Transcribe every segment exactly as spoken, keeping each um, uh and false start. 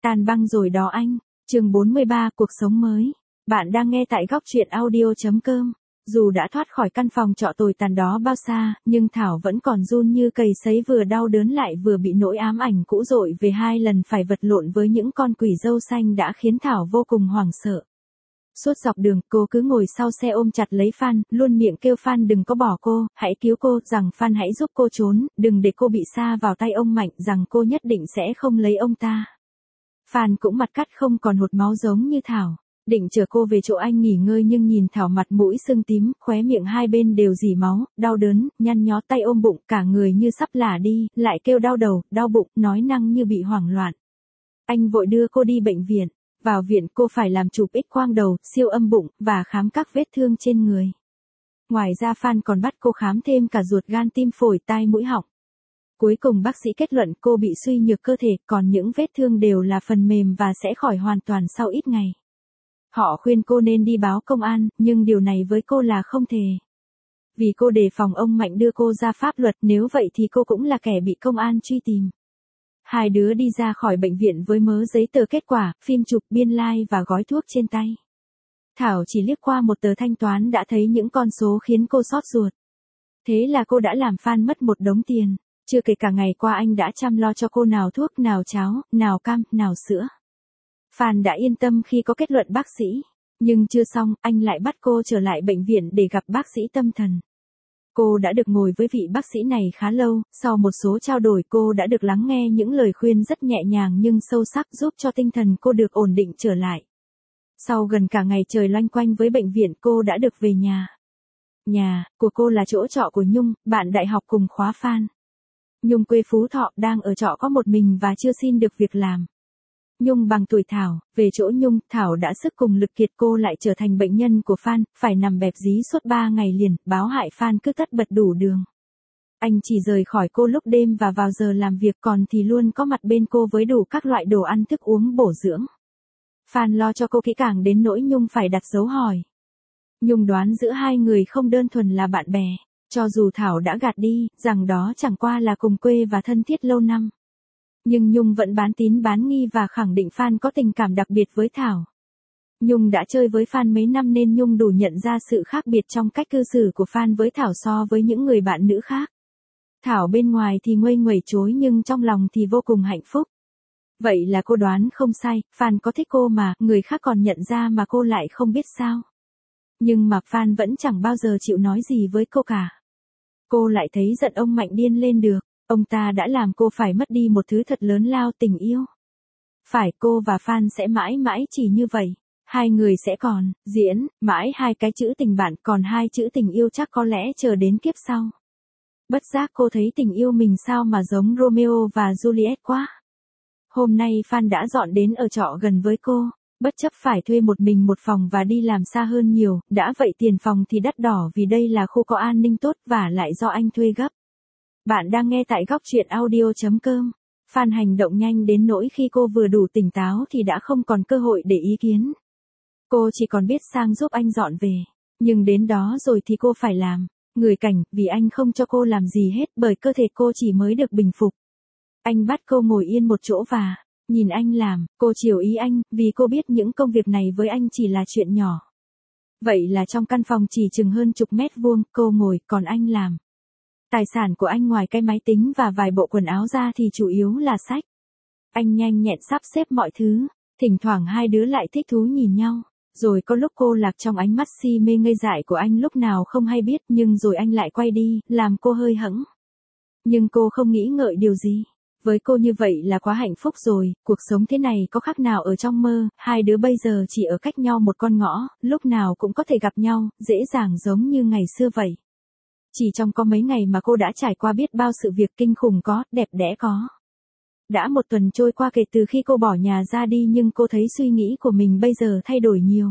Tan băng rồi đó anh. Chương bốn mươi ba, cuộc sống mới. Bạn đang nghe tại góc truyện audio chấm com. Dù đã thoát khỏi căn phòng trọ tồi tàn đó bao xa, nhưng Thảo vẫn còn run như cầy sấy, vừa đau đớn lại vừa bị nỗi ám ảnh cũ dội về, hai lần phải vật lộn với những con quỷ râu xanh đã khiến Thảo vô cùng hoảng sợ. Suốt dọc đường, cô cứ ngồi sau xe ôm chặt lấy Phan, luôn miệng kêu Phan đừng có bỏ cô, hãy cứu cô, rằng Phan hãy giúp cô trốn, đừng để cô bị sa vào tay ông Mạnh, rằng cô nhất định sẽ không lấy ông ta. Phan cũng mặt cắt không còn hột máu giống như Thảo, định chở cô về chỗ anh nghỉ ngơi, nhưng nhìn Thảo mặt mũi sưng tím, khóe miệng hai bên đều rỉ máu, đau đớn, nhăn nhó tay ôm bụng, cả người như sắp lả đi, lại kêu đau đầu, đau bụng, nói năng như bị hoảng loạn. Anh vội đưa cô đi bệnh viện. Vào viện cô phải làm chụp X-quang đầu, siêu âm bụng, và khám các vết thương trên người. Ngoài ra Phan còn bắt cô khám thêm cả ruột, gan, tim, phổi, tai, mũi, họng. Cuối cùng bác sĩ kết luận cô bị suy nhược cơ thể, còn những vết thương đều là phần mềm và sẽ khỏi hoàn toàn sau ít ngày. Họ khuyên cô nên đi báo công an, nhưng điều này với cô là không thể. Vì cô đề phòng ông Mạnh đưa cô ra pháp luật, nếu vậy thì cô cũng là kẻ bị công an truy tìm. Hai đứa đi ra khỏi bệnh viện với mớ giấy tờ kết quả, phim chụp, biên lai và gói thuốc trên tay. Thảo chỉ liếc qua một tờ thanh toán đã thấy những con số khiến cô xót ruột. Thế là cô đã làm Phan mất một đống tiền, chưa kể cả ngày qua anh đã chăm lo cho cô nào thuốc, nào cháo, nào cam, nào sữa. Phan đã yên tâm khi có kết luận bác sĩ, nhưng chưa xong, anh lại bắt cô trở lại bệnh viện để gặp bác sĩ tâm thần. Cô đã được ngồi với vị bác sĩ này khá lâu, sau một số trao đổi cô đã được lắng nghe những lời khuyên rất nhẹ nhàng nhưng sâu sắc giúp cho tinh thần cô được ổn định trở lại. Sau gần cả ngày trời loanh quanh với bệnh viện, cô đã được về nhà. Nhà của cô là chỗ trọ của Nhung, bạn đại học cùng khóa Phan. Nhung quê Phú Thọ, đang ở trọ có một mình và chưa xin được việc làm. Nhung bằng tuổi Thảo, về chỗ Nhung, Thảo đã sức cùng lực kiệt, cô lại trở thành bệnh nhân của Phan, phải nằm bẹp dí suốt ba ngày liền, báo hại Phan cứ tất bật đủ đường. Anh chỉ rời khỏi cô lúc đêm và vào giờ làm việc, còn thì luôn có mặt bên cô với đủ các loại đồ ăn thức uống bổ dưỡng. Phan lo cho cô kỹ càng đến nỗi Nhung phải đặt dấu hỏi. Nhung đoán giữa hai người không đơn thuần là bạn bè, cho dù Thảo đã gạt đi, rằng đó chẳng qua là cùng quê và thân thiết lâu năm. Nhưng Nhung vẫn bán tín bán nghi và khẳng định Phan có tình cảm đặc biệt với Thảo. Nhung đã chơi với Phan mấy năm nên Nhung đủ nhận ra sự khác biệt trong cách cư xử của Phan với Thảo so với những người bạn nữ khác. Thảo bên ngoài thì nguây nguẩy chối nhưng trong lòng thì vô cùng hạnh phúc. Vậy là cô đoán không sai, Phan có thích cô mà, người khác còn nhận ra mà cô lại không biết sao. Nhưng mà Phan vẫn chẳng bao giờ chịu nói gì với cô cả. Cô lại thấy giận ông Mạnh điên lên được. Ông ta đã làm cô phải mất đi một thứ thật lớn lao, tình yêu. Phải, cô và Phan sẽ mãi mãi chỉ như vậy. Hai người sẽ còn diễn mãi hai cái chữ tình bạn, còn hai chữ tình yêu chắc có lẽ chờ đến kiếp sau. Bất giác cô thấy tình yêu mình sao mà giống Romeo và Juliet quá. Hôm nay Phan đã dọn đến ở trọ gần với cô, bất chấp phải thuê một mình một phòng và đi làm xa hơn nhiều, đã vậy tiền phòng thì đắt đỏ vì đây là khu có an ninh tốt và lại do anh thuê gấp. Bạn đang nghe tại góc truyện audio chấm com. Phan hành động nhanh đến nỗi khi cô vừa đủ tỉnh táo thì đã không còn cơ hội để ý kiến. Cô chỉ còn biết sang giúp anh dọn về. Nhưng đến đó rồi thì cô phải làm người cảnh, vì anh không cho cô làm gì hết bởi cơ thể cô chỉ mới được bình phục. Anh bắt cô ngồi yên một chỗ và nhìn anh làm, cô chiều ý anh, vì cô biết những công việc này với anh chỉ là chuyện nhỏ. Vậy là trong căn phòng chỉ chừng hơn chục mét vuông, cô ngồi, còn anh làm. Tài sản của anh ngoài cái máy tính và vài bộ quần áo ra thì chủ yếu là sách. Anh nhanh nhẹn sắp xếp mọi thứ, thỉnh thoảng hai đứa lại thích thú nhìn nhau, rồi có lúc cô lạc trong ánh mắt si mê ngây dại của anh lúc nào không hay biết, nhưng rồi anh lại quay đi, làm cô hơi hẫng. Nhưng cô không nghĩ ngợi điều gì. Với cô như vậy là quá hạnh phúc rồi, cuộc sống thế này có khác nào ở trong mơ, hai đứa bây giờ chỉ ở cách nhau một con ngõ, lúc nào cũng có thể gặp nhau, dễ dàng giống như ngày xưa vậy. Chỉ trong có mấy ngày mà cô đã trải qua biết bao sự việc kinh khủng có, đẹp đẽ có. Đã một tuần trôi qua kể từ khi cô bỏ nhà ra đi nhưng cô thấy suy nghĩ của mình bây giờ thay đổi nhiều.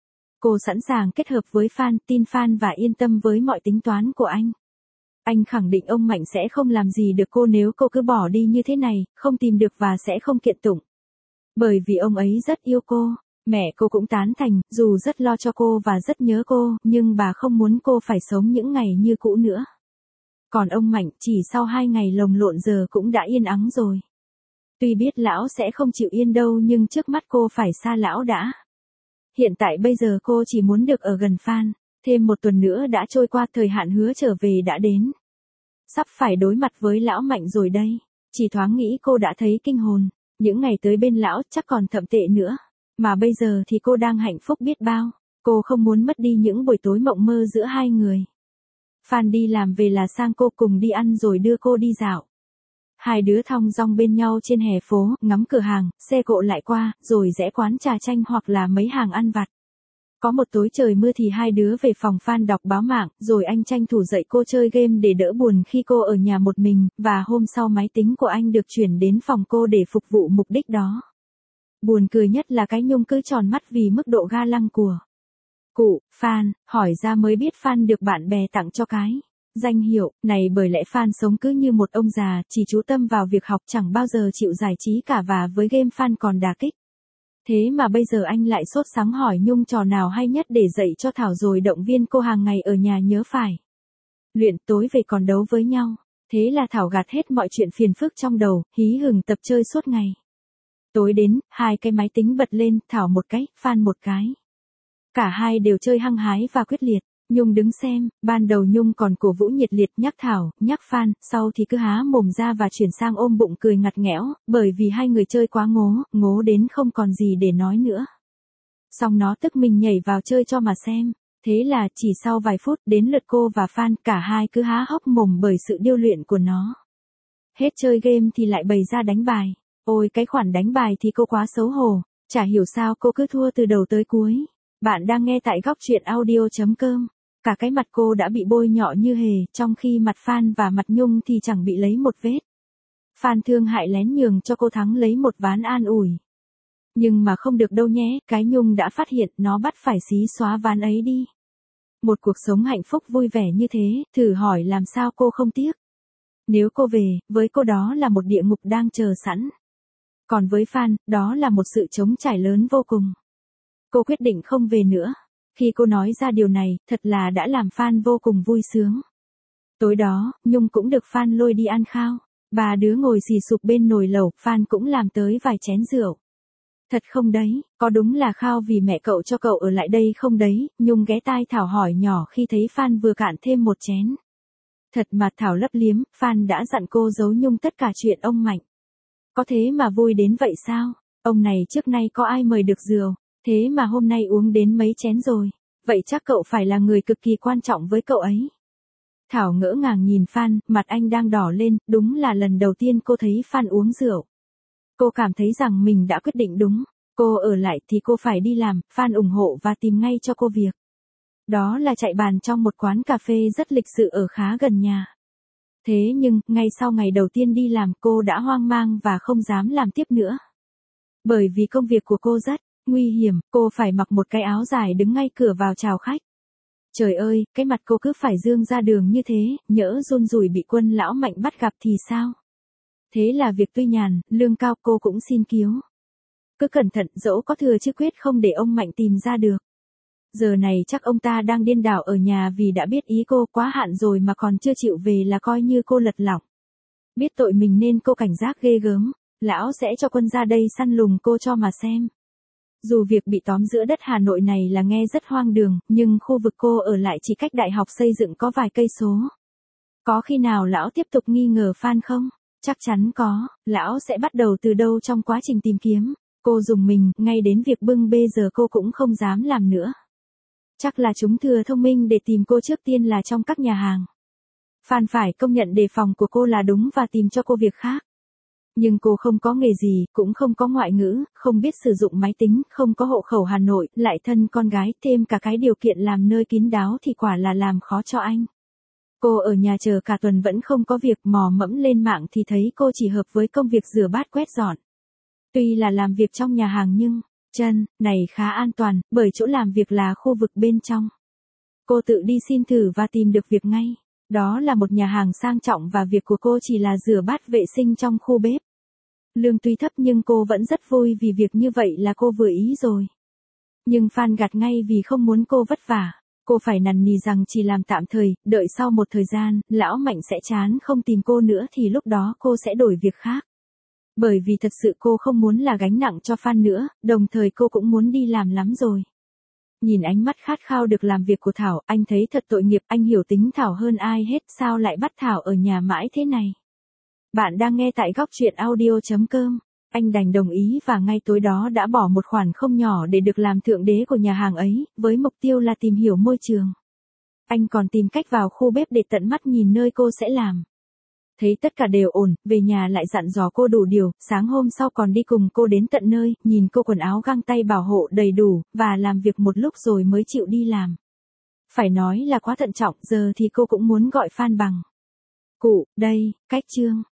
Cô sẵn sàng kết hợp với Phan, tin Phan và yên tâm với mọi tính toán của anh. Anh khẳng định ông Mạnh sẽ không làm gì được cô nếu cô cứ bỏ đi như thế này, không tìm được và sẽ không kiện tụng. Bởi vì ông ấy rất yêu cô. Mẹ cô cũng tán thành, dù rất lo cho cô và rất nhớ cô, nhưng bà không muốn cô phải sống những ngày như cũ nữa. Còn ông Mạnh chỉ sau hai ngày lồng lộn giờ cũng đã yên ắng rồi. Tuy biết lão sẽ không chịu yên đâu nhưng trước mắt cô phải xa lão đã. Hiện tại bây giờ cô chỉ muốn được ở gần Phan. Thêm một tuần nữa đã trôi qua, thời hạn hứa trở về đã đến. Sắp phải đối mặt với lão Mạnh rồi đây. Chỉ thoáng nghĩ cô đã thấy kinh hồn. Những ngày tới bên lão chắc còn thậm tệ nữa. Mà bây giờ thì cô đang hạnh phúc biết bao. Cô không muốn mất đi những buổi tối mộng mơ giữa hai người. Phan đi làm về là sang cô cùng đi ăn rồi đưa cô đi dạo. Hai đứa thong dong bên nhau trên hè phố, ngắm cửa hàng, xe cộ lại qua, rồi rẽ quán trà chanh hoặc là mấy hàng ăn vặt. Có một tối trời mưa thì hai đứa về phòng Phan đọc báo mạng, rồi anh tranh thủ dạy cô chơi game để đỡ buồn khi cô ở nhà một mình, và hôm sau máy tính của anh được chuyển đến phòng cô để phục vụ mục đích đó. Buồn cười nhất là cái Nhung cứ tròn mắt vì mức độ ga lăng của cụ Phan, hỏi ra mới biết Phan được bạn bè tặng cho cái danh hiệu này, bởi lẽ Phan sống cứ như một ông già, chỉ chú tâm vào việc học, chẳng bao giờ chịu giải trí cả, và với game Phan còn đả kích. Thế mà bây giờ anh lại sốt sắng hỏi Nhung trò nào hay nhất để dạy cho Thảo, rồi động viên cô hàng ngày ở nhà nhớ phải luyện, tối về còn đấu với nhau. Thế là Thảo gạt hết mọi chuyện phiền phức trong đầu, hí hửng tập chơi suốt ngày. Tối đến, hai cái máy tính bật lên, Thảo một cái, Phan một cái. Cả hai đều chơi hăng hái và quyết liệt. Nhung đứng xem, ban đầu Nhung còn cổ vũ nhiệt liệt, nhắc Thảo, nhắc Phan, sau thì cứ há mồm ra và chuyển sang ôm bụng cười ngặt nghẽo, bởi vì hai người chơi quá ngố, ngố đến không còn gì để nói nữa. Xong nó tức mình nhảy vào chơi cho mà xem. Thế là chỉ sau vài phút đến lượt cô và Phan, cả hai cứ há hốc mồm bởi sự điêu luyện của nó. Hết chơi game thì lại bày ra đánh bài. Ôi cái khoản đánh bài thì cô quá xấu hổ, chả hiểu sao cô cứ thua từ đầu tới cuối. Bạn đang nghe tại góc truyện audio chấm com. Cả cái mặt cô đã bị bôi nhọ như hề, trong khi mặt Phan và mặt Nhung thì chẳng bị lấy một vết. Phan thương hại lén nhường cho cô thắng lấy một ván an ủi. Nhưng mà không được đâu nhé, cái Nhung đã phát hiện, nó bắt phải xí xóa ván ấy đi. Một cuộc sống hạnh phúc vui vẻ như thế, thử hỏi làm sao cô không tiếc. Nếu cô về, với cô đó là một địa ngục đang chờ sẵn. Còn với Phan, đó là một sự trống trải lớn vô cùng. Cô quyết định không về nữa. Khi cô nói ra điều này, thật là đã làm Phan vô cùng vui sướng. Tối đó, Nhung cũng được Phan lôi đi ăn khao. Ba đứa ngồi xì sụp bên nồi lẩu, Phan cũng làm tới vài chén rượu. Thật không đấy, có đúng là khao vì mẹ cậu cho cậu ở lại đây không đấy? Nhung ghé tai Thảo hỏi nhỏ khi thấy Phan vừa cạn thêm một chén. Thật mà, Thảo lấp liếm, Phan đã dặn cô giấu Nhung tất cả chuyện ông Mạnh. Có thế mà vui đến vậy sao? Ông này trước nay có ai mời được rượu, thế mà hôm nay uống đến mấy chén rồi. Vậy chắc cậu phải là người cực kỳ quan trọng với cậu ấy. Thảo ngỡ ngàng nhìn Phan, mặt anh đang đỏ lên, đúng là lần đầu tiên cô thấy Phan uống rượu. Cô cảm thấy rằng mình đã quyết định đúng. Cô ở lại thì cô phải đi làm, Phan ủng hộ và tìm ngay cho cô việc. Đó là chạy bàn trong một quán cà phê rất lịch sự ở khá gần nhà. Thế nhưng, ngay sau ngày đầu tiên đi làm, cô đã hoang mang và không dám làm tiếp nữa. Bởi vì công việc của cô rất nguy hiểm, cô phải mặc một cái áo dài đứng ngay cửa vào chào khách. Trời ơi, cái mặt cô cứ phải dương ra đường như thế, nhỡ run rủi bị quân lão Mạnh bắt gặp thì sao? Thế là việc tuy nhàn, lương cao cô cũng xin cứu. Cứ cẩn thận, dẫu có thừa chứ quyết không để ông Mạnh tìm ra được. Giờ này chắc ông ta đang điên đảo ở nhà vì đã biết ý cô, quá hạn rồi mà còn chưa chịu về là coi như cô lật lọng. Biết tội mình nên cô cảnh giác ghê gớm, lão sẽ cho quân ra đây săn lùng cô cho mà xem. Dù việc bị tóm giữa đất Hà Nội này là nghe rất hoang đường, nhưng khu vực cô ở lại chỉ cách đại học xây dựng có vài cây số. Có khi nào lão tiếp tục nghi ngờ Phan không? Chắc chắn có, lão sẽ bắt đầu từ đâu trong quá trình tìm kiếm. Cô dùng mình, ngay đến việc bưng bê giờ cô cũng không dám làm nữa. Chắc là chúng thừa thông minh để tìm cô trước tiên là trong các nhà hàng. Phan phải công nhận đề phòng của cô là đúng và tìm cho cô việc khác. Nhưng cô không có nghề gì, cũng không có ngoại ngữ, không biết sử dụng máy tính, không có hộ khẩu Hà Nội, lại thân con gái, thêm cả cái điều kiện làm nơi kín đáo thì quả là làm khó cho anh. Cô ở nhà chờ cả tuần vẫn không có việc, mò mẫm lên mạng thì thấy cô chỉ hợp với công việc rửa bát quét dọn. Tuy là làm việc trong nhà hàng nhưng, chân, này khá an toàn, bởi chỗ làm việc là khu vực bên trong. Cô tự đi xin thử và tìm được việc ngay. Đó là một nhà hàng sang trọng và việc của cô chỉ là rửa bát vệ sinh trong khu bếp. Lương tuy thấp nhưng cô vẫn rất vui vì việc như vậy là cô vừa ý rồi. Nhưng Phan gạt ngay vì không muốn cô vất vả. Cô phải nằn nì rằng chỉ làm tạm thời, đợi sau một thời gian, lão Mạnh sẽ chán không tìm cô nữa thì lúc đó cô sẽ đổi việc khác. Bởi vì thật sự cô không muốn là gánh nặng cho Phan nữa, đồng thời cô cũng muốn đi làm lắm rồi. Nhìn ánh mắt khát khao được làm việc của Thảo, anh thấy thật tội nghiệp, anh hiểu tính Thảo hơn ai hết, sao lại bắt Thảo ở nhà mãi thế này. Bạn đang nghe tại góc truyện audio.com. Anh đành đồng ý và ngay tối đó đã bỏ một khoản không nhỏ để được làm thượng đế của nhà hàng ấy, với mục tiêu là tìm hiểu môi trường. Anh còn tìm cách vào khu bếp để tận mắt nhìn nơi cô sẽ làm. Thấy tất cả đều ổn, về nhà lại dặn dò cô đủ điều, sáng hôm sau còn đi cùng cô đến tận nơi, nhìn cô quần áo găng tay bảo hộ đầy đủ, và làm việc một lúc rồi mới chịu đi làm. Phải nói là quá thận trọng, giờ thì cô cũng muốn gọi Phan bằng cụ, đây, cách chương.